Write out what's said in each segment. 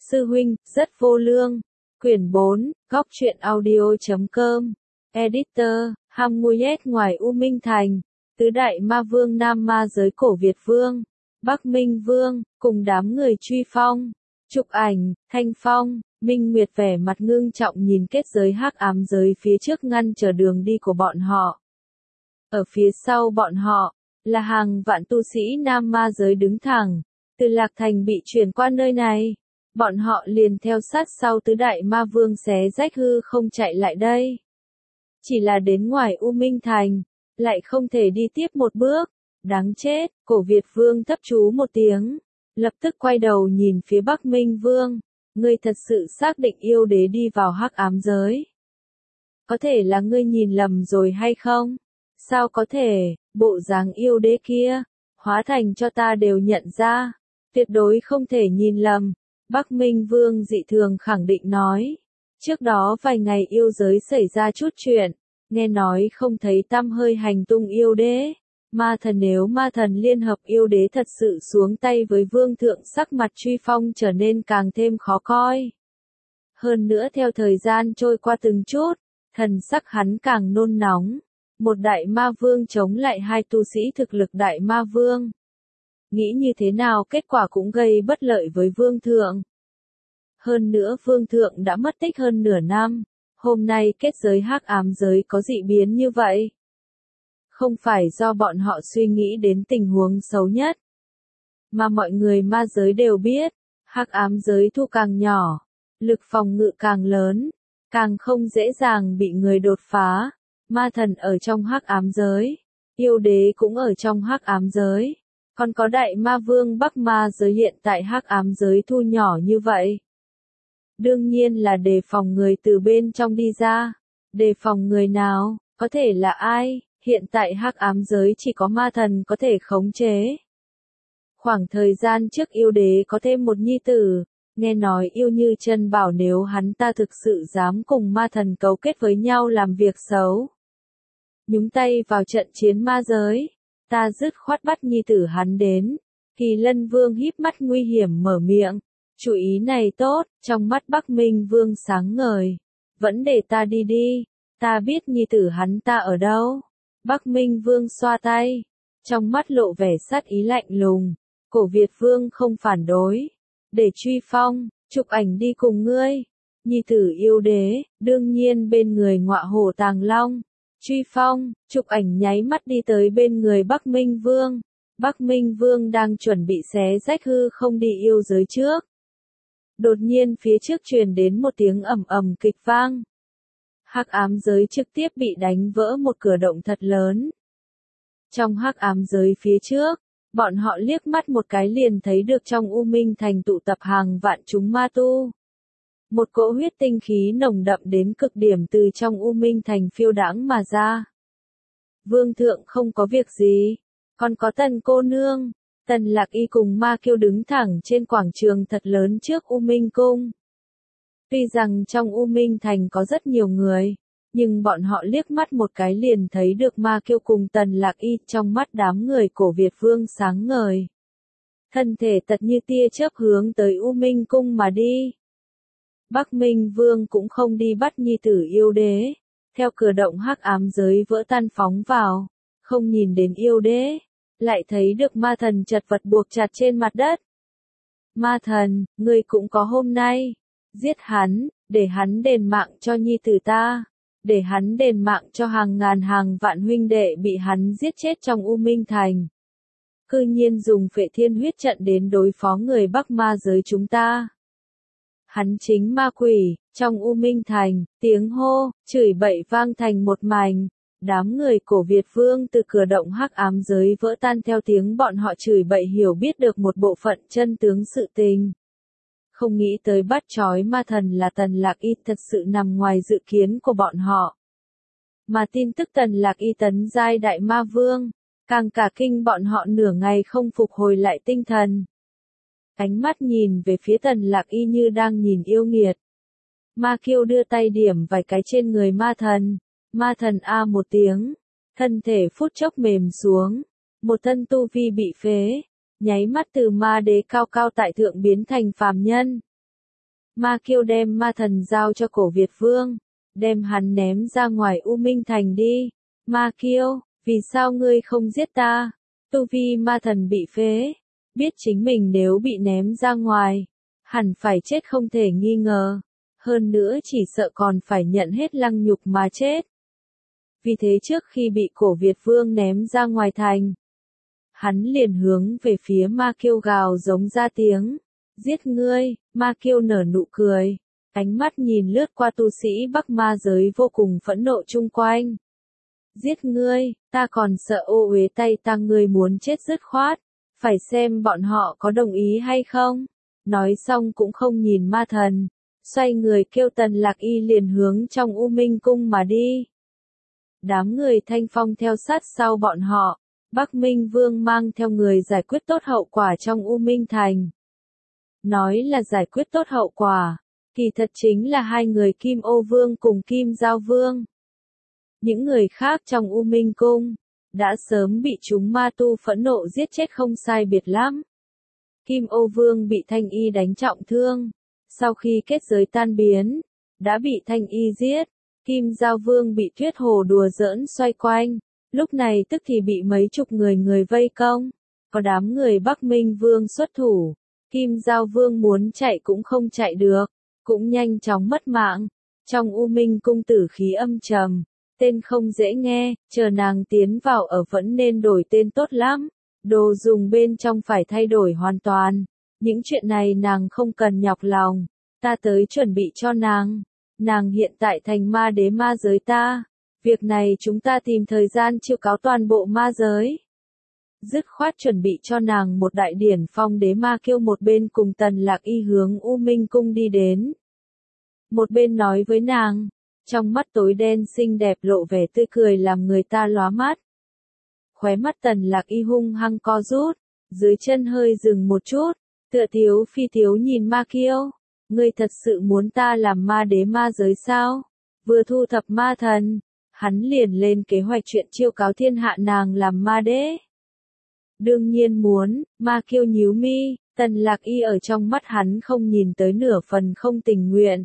Sư huynh, rất vô lương. Quyển 4, góc truyện audio.com. Editor, Hamuyet ngoài U Minh Thành. Tứ đại ma vương Nam Ma giới cổ Việt Vương, Bắc Minh Vương, cùng đám người truy phong. Trục Ảnh, Thanh Phong, Minh Nguyệt vẻ mặt ngưng trọng nhìn kết giới hắc ám giới phía trước ngăn trở đường đi của bọn họ. Ở phía sau bọn họ, là hàng vạn tu sĩ Nam Ma giới đứng thẳng. Từ Lạc Thành bị chuyển qua nơi này, bọn họ liền theo sát sau tứ đại ma vương xé rách hư không chạy lại đây. Chỉ là đến ngoài U Minh Thành, lại không thể đi tiếp một bước. Đáng chết, cổ Việt Vương thấp chú một tiếng, lập tức quay đầu nhìn phía Bắc Minh Vương. Ngươi thật sự xác định yêu đế đi vào hắc ám giới? Có thể là ngươi nhìn lầm rồi hay không? Sao có thể, bộ dáng yêu đế kia, hóa thành cho ta đều nhận ra. Tuyệt đối không thể nhìn lầm. Bắc Minh Vương dị thường khẳng định nói. Trước đó vài ngày yêu giới xảy ra chút chuyện, nghe nói không thấy tăm hơi hành tung yêu đế. Ma thần nếu ma thần liên hợp yêu đế thật sự xuống tay với vương thượng, sắc mặt truy phong trở nên càng thêm khó coi. Hơn nữa theo thời gian trôi qua từng chút, thần sắc hắn càng nôn nóng. Một đại ma vương chống lại hai tu sĩ thực lực đại ma vương. Nghĩ như thế nào kết quả cũng gây bất lợi với vương thượng. Hơn nữa vương thượng đã mất tích hơn nửa năm, hôm nay kết giới hắc ám giới có dị biến như vậy. Không phải do bọn họ suy nghĩ đến tình huống xấu nhất, mà mọi người ma giới đều biết, hắc ám giới thu càng nhỏ, lực phòng ngự càng lớn, càng không dễ dàng bị người đột phá. Ma thần ở trong hắc ám giới, yêu đế cũng ở trong hắc ám giới, còn có đại ma vương Bắc Ma giới hiện tại hắc ám giới thu nhỏ như vậy. Đương nhiên là đề phòng người từ bên trong đi ra. Đề phòng người nào, có thể là ai? Hiện tại hắc ám giới chỉ có ma thần có thể khống chế. Khoảng thời gian trước yêu đế có thêm một nhi tử, nghe nói yêu như chân bảo nếu hắn ta thực sự dám cùng ma thần cấu kết với nhau làm việc xấu, nhúng tay vào trận chiến ma giới, ta dứt khoát bắt nhi tử hắn đến. Kỳ Lân Vương híp mắt nguy hiểm mở miệng. Chủ ý này tốt, trong mắt Bắc Minh Vương sáng ngời. Vẫn để ta đi đi, ta biết nhi tử hắn ta ở đâu. Bắc Minh Vương xoa tay, trong mắt lộ vẻ sát ý lạnh lùng. Cổ Việt Vương không phản đối. Để truy phong, Trục Ảnh đi cùng ngươi. Nhi tử yêu đế, đương nhiên bên người ngọa hổ tàng long. Truy phong, Trục Ảnh nháy mắt đi tới bên người Bắc Minh Vương. Bắc Minh Vương đang chuẩn bị xé rách hư không đi yêu giới trước. Đột nhiên phía trước truyền đến một tiếng ầm ầm kịch vang. Hắc ám giới trực tiếp bị đánh vỡ một cửa động thật lớn. Trong hắc ám giới phía trước, bọn họ liếc mắt một cái liền thấy được trong U Minh Thành tụ tập hàng vạn chúng ma tu. Một cỗ huyết tinh khí nồng đậm đến cực điểm từ trong U Minh Thành phiêu đãng mà ra. Vương thượng không có việc gì, còn có Tần cô nương. Tần Lạc Y cùng Ma Kiêu đứng thẳng trên quảng trường thật lớn trước U Minh Cung. Tuy rằng trong U Minh Thành có rất nhiều người, nhưng bọn họ liếc mắt một cái liền thấy được Ma Kiêu cùng Tần Lạc Y, trong mắt đám người cổ Việt Vương sáng ngời. Thân thể tật như tia chớp hướng tới U Minh Cung mà đi. Bắc Minh Vương cũng không đi bắt nhi tử yêu đế, theo cửa động hắc ám giới vỡ tan phóng vào, không nhìn đến yêu đế, lại thấy được ma thần chật vật buộc chặt trên mặt đất. Ma thần, ngươi cũng có hôm nay. Giết hắn, để hắn đền mạng cho nhi tử ta. Để hắn đền mạng cho hàng ngàn hàng vạn huynh đệ bị hắn giết chết trong U Minh Thành. Cư nhiên dùng Phệ Thiên huyết trận đến đối phó người Bắc Ma giới chúng ta. Hắn chính ma quỷ. Trong U Minh Thành, tiếng hô, chửi bậy vang thành một mảnh. Đám người cổ Việt Vương từ cửa động hắc ám giới vỡ tan theo tiếng bọn họ chửi bậy hiểu biết được một bộ phận chân tướng sự tình. Không nghĩ tới bắt trói ma thần là Tần Lạc Y thật sự nằm ngoài dự kiến của bọn họ. Mà tin tức Tần Lạc Y tấn giai đại ma vương, càng cả kinh bọn họ nửa ngày không phục hồi lại tinh thần. Ánh mắt nhìn về phía Tần Lạc Y như đang nhìn yêu nghiệt. Ma Kiêu đưa tay điểm vài cái trên người ma thần. Ma thần a một tiếng, thân thể phút chốc mềm xuống, một thân tu vi bị phế, nháy mắt từ ma đế cao cao tại thượng biến thành phàm nhân. Ma Kiêu đem ma thần giao cho Cổ Việt Vương, đem hắn ném ra ngoài U Minh Thành đi. Ma Kiêu, vì sao ngươi không giết ta? Tu vi ma thần bị phế, biết chính mình nếu bị ném ra ngoài, hẳn phải chết không thể nghi ngờ, hơn nữa chỉ sợ còn phải nhận hết lăng nhục mà chết. Vì thế trước khi bị Cổ Việt Vương ném ra ngoài thành, hắn liền hướng về phía Ma Kiêu gào giống ra tiếng, giết ngươi. Ma Kiêu nở nụ cười, ánh mắt nhìn lướt qua tu sĩ Bắc Ma giới vô cùng phẫn nộ chung quanh. Giết ngươi, ta còn sợ ô uế tay ta, ngươi muốn chết dứt khoát, phải xem bọn họ có đồng ý hay không. Nói xong cũng không nhìn ma thần, xoay người kêu Tần Lạc Y liền hướng trong U Minh cung mà đi. Đám người Thanh Phong theo sát sau bọn họ, Bắc Minh Vương mang theo người giải quyết tốt hậu quả trong U Minh Thành. Nói là giải quyết tốt hậu quả, kỳ thật chính là hai người Kim Ô Vương cùng Kim Giao Vương. Những người khác trong U Minh Cung, đã sớm bị chúng ma tu phẫn nộ giết chết không sai biệt lắm. Kim Ô Vương bị Thanh Y đánh trọng thương, sau khi kết giới tan biến, đã bị Thanh Y giết. Kim Giao Vương bị Tuyết Hồ đùa giỡn xoay quanh, lúc này tức thì bị mấy chục người vây công. Có đám người Bắc Minh Vương xuất thủ, Kim Giao Vương muốn chạy cũng không chạy được, cũng nhanh chóng mất mạng. Trong U Minh Cung tử khí âm trầm, tên không dễ nghe, chờ nàng tiến vào ở vẫn nên đổi tên tốt lắm. Đồ dùng bên trong phải thay đổi hoàn toàn. Những chuyện này nàng không cần nhọc lòng, ta tới chuẩn bị cho nàng. Nàng hiện tại thành ma đế ma giới ta. Việc này chúng ta tìm thời gian chiêu cáo toàn bộ ma giới. Dứt khoát chuẩn bị cho nàng một đại điển phong đế Ma Kiêu, một bên cùng Tần Lạc Y hướng U Minh Cung đi đến. Một bên nói với nàng, trong mắt tối đen xinh đẹp lộ vẻ tươi cười làm người ta lóa mắt. Khóe mắt Tần Lạc Y hung hăng co rút, dưới chân hơi dừng một chút, tựa thiếu phi thiếu nhìn Ma Kiêu. Ngươi thật sự muốn ta làm ma đế ma giới sao? Vừa thu thập ma thần, hắn liền lên kế hoạch chuyện chiêu cáo thiên hạ nàng làm ma đế. Đương nhiên muốn. Ma Kiêu nhíu mi, Tần Lạc Y ở trong mắt hắn không nhìn tới nửa phần không tình nguyện.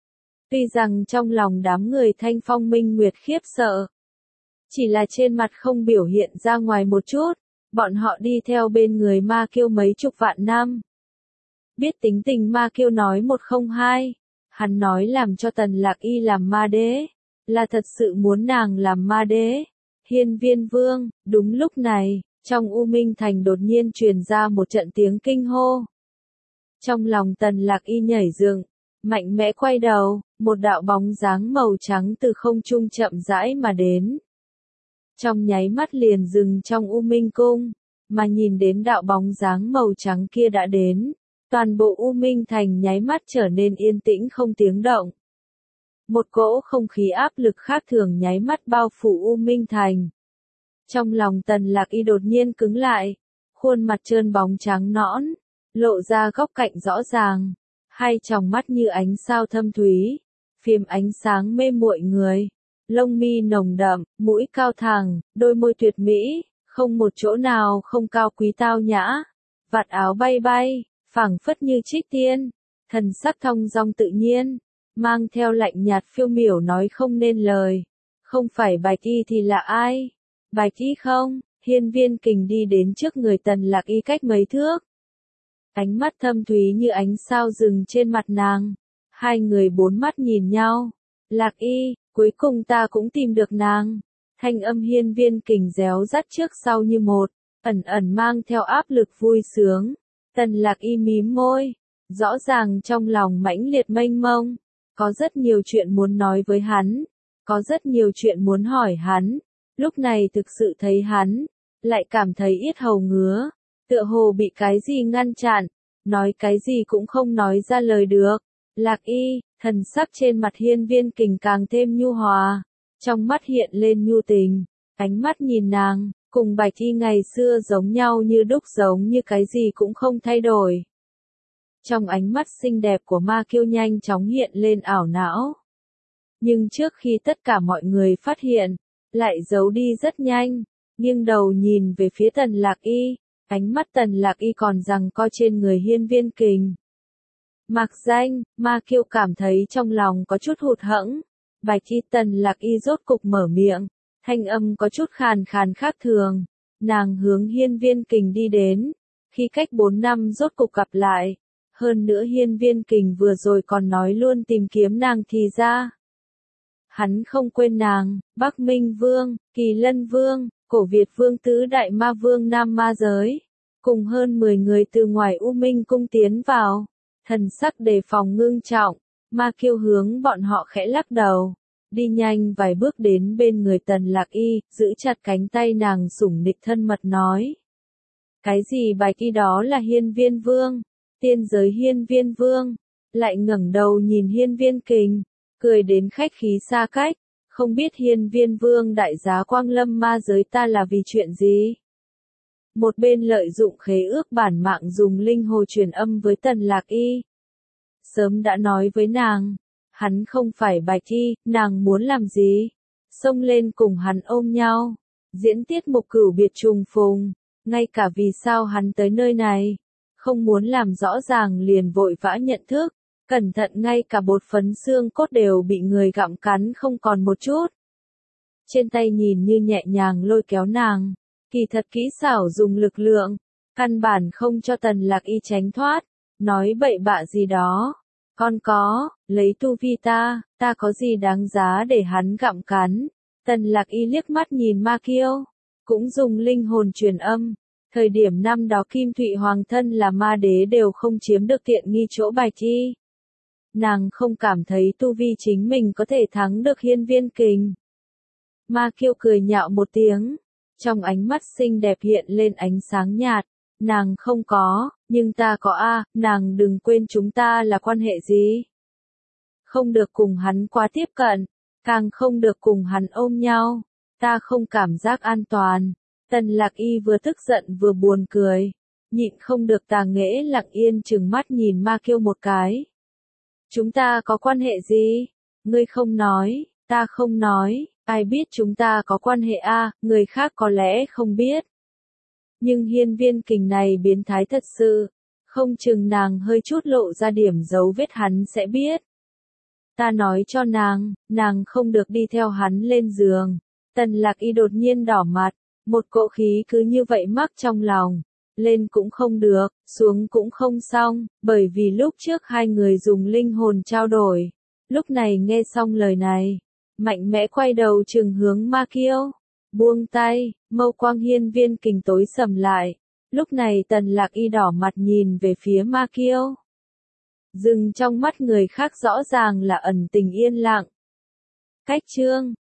Tuy rằng trong lòng đám người Thanh Phong Minh Nguyệt khiếp sợ, chỉ là trên mặt không biểu hiện ra ngoài một chút, bọn họ đi theo bên người Ma Kiêu mấy chục vạn năm. Biết tính tình Ma Kiêu nói một không hai, hắn nói làm cho Tần Lạc Y làm ma đế, là thật sự muốn nàng làm ma đế. Hiên Viên Vương, đúng lúc này, trong U Minh Thành đột nhiên truyền ra một trận tiếng kinh hô. Trong lòng Tần Lạc Y nhảy dựng, mạnh mẽ quay đầu, một đạo bóng dáng màu trắng từ không trung chậm rãi mà đến. Trong nháy mắt liền dừng trong U Minh Cung, mà nhìn đến đạo bóng dáng màu trắng kia đã đến, toàn bộ U Minh Thành nháy mắt trở nên yên tĩnh không tiếng động. Một cỗ không khí áp lực khác thường nháy mắt bao phủ U Minh Thành. Trong lòng Tần Lạc Y đột nhiên cứng lại, khuôn mặt trơn bóng trắng nõn, lộ ra góc cạnh rõ ràng, hai tròng mắt như ánh sao thâm thúy, phiếm ánh sáng mê muội người, lông mi nồng đậm, mũi cao thẳng, đôi môi tuyệt mỹ, không một chỗ nào không cao quý tao nhã, vạt áo bay bay, phảng phất như trích tiên, thần sắc thong dong tự nhiên, mang theo lạnh nhạt phiêu miểu nói không nên lời. Không phải Bạch Y thì là ai? Bạch Y không? Hiên Viên Kình đi đến trước người Tần Lạc Y cách mấy thước. Ánh mắt thâm thúy như ánh sao dừng trên mặt nàng. Hai người bốn mắt nhìn nhau. Lạc Y, cuối cùng ta cũng tìm được nàng. Thanh âm Hiên Viên Kình réo rắt trước sau như một, ẩn ẩn mang theo áp lực vui sướng. Tần Lạc Y mím môi, rõ ràng trong lòng mãnh liệt mênh mông, có rất nhiều chuyện muốn nói với hắn, có rất nhiều chuyện muốn hỏi hắn. Lúc này thực sự thấy hắn, lại cảm thấy yết hầu ngứa, tựa hồ bị cái gì ngăn chặn, nói cái gì cũng không nói ra lời được. Lạc Y, thần sắc trên mặt Hiên Viên Kình càng thêm nhu hòa, trong mắt hiện lên nhu tình, ánh mắt nhìn nàng, cùng Bạch Y ngày xưa giống nhau như đúc, giống như cái gì cũng không thay đổi. Trong ánh mắt xinh đẹp của Ma Kiêu nhanh chóng hiện lên ảo não. Nhưng trước khi tất cả mọi người phát hiện, lại giấu đi rất nhanh, nghiêng đầu nhìn về phía Tần Lạc Y, ánh mắt Tần Lạc Y còn giằng co trên người Hiên Viên Kình. Mặc danh, Ma Kiều cảm thấy trong lòng có chút hụt hẫng. Bạch Y Tần Lạc Y rốt cục mở miệng, thanh âm có chút khàn khàn khác thường. Nàng hướng Hiên Viên Kình đi đến, khi cách 4 năm rốt cục gặp lại. Hơn nữa Hiên Viên Kình vừa rồi còn nói luôn tìm kiếm nàng thì ra. Hắn không quên nàng, Bắc Minh Vương, Kỳ Lân Vương, Cổ Việt Vương tứ đại ma vương Nam Ma giới. Cùng hơn 10 người từ ngoài U Minh cung tiến vào. Thần sắc đề phòng ngưng trọng, Ma Kiều hướng bọn họ khẽ lắc đầu. Đi nhanh vài bước đến bên người Tần Lạc Y, giữ chặt cánh tay nàng sủng nịch thân mật nói. Cái gì Bạch Y đó là Hiên Viên Vương, tiên giới Hiên Viên Vương, lại ngẩng đầu nhìn Hiên Viên Kình, cười đến khách khí xa cách, không biết Hiên Viên Vương đại giá quang lâm ma giới ta là vì chuyện gì? Một bên lợi dụng khế ước bản mạng dùng linh hồ truyền âm với Tần Lạc Y. Sớm đã nói với nàng, hắn không phải Bạch Y, nàng muốn làm gì? Xông lên cùng hắn ôm nhau, diễn tiết mục cửu biệt trùng phùng, ngay cả vì sao hắn tới nơi này, không muốn làm rõ ràng liền vội vã nhận thức, cẩn thận ngay cả bột phấn xương cốt đều bị người gặm cắn không còn một chút. Trên tay nhìn như nhẹ nhàng lôi kéo nàng, kỳ thật kỹ xảo dùng lực lượng, căn bản không cho Tần Lạc Y tránh thoát, nói bậy bạ gì đó. Con có, lấy tu vi ta có gì đáng giá để hắn gặm cắn. Tần Lạc Y liếc mắt nhìn Ma Kiều, cũng dùng linh hồn truyền âm. Thời điểm năm đó Kim Thụy Hoàng thân là ma đế đều không chiếm được tiện nghi chỗ Bạch Y. Nàng không cảm thấy tu vi chính mình có thể thắng được Hiên Viên Kình. Ma Kiều cười nhạo một tiếng, trong ánh mắt xinh đẹp hiện lên ánh sáng nhạt. Nàng không có, nhưng ta có a, nàng đừng quên chúng ta là quan hệ gì. Không được cùng hắn quá tiếp cận, càng không được cùng hắn ôm nhau, ta không cảm giác an toàn. Tần Lạc Y vừa tức giận vừa buồn cười, nhịn không được tà nghễ lặng yên trừng mắt nhìn Ma Kiều một cái. Chúng ta có quan hệ gì? Ngươi không nói, ta không nói, ai biết chúng ta có quan hệ a, người khác có lẽ không biết. Nhưng Hiên Viên Kình này biến thái thật sự, không chừng nàng hơi chút lộ ra điểm dấu vết hắn sẽ biết. Ta nói cho nàng không được đi theo hắn lên giường. Tần Lạc Y đột nhiên đỏ mặt, một cỗ khí cứ như vậy mắc trong lòng. Lên cũng không được, xuống cũng không xong, bởi vì lúc trước hai người dùng linh hồn trao đổi. Lúc này nghe xong lời này, mạnh mẽ quay đầu trừng hướng Ma Kiều. Buông tay, mâu quang Hiên Viên Kình tối sầm lại. Lúc này Tần Lạc Y đỏ mặt nhìn về phía Ma Kiều. Dừng trong mắt người khác rõ ràng là ẩn tình yên lặng. Cách chương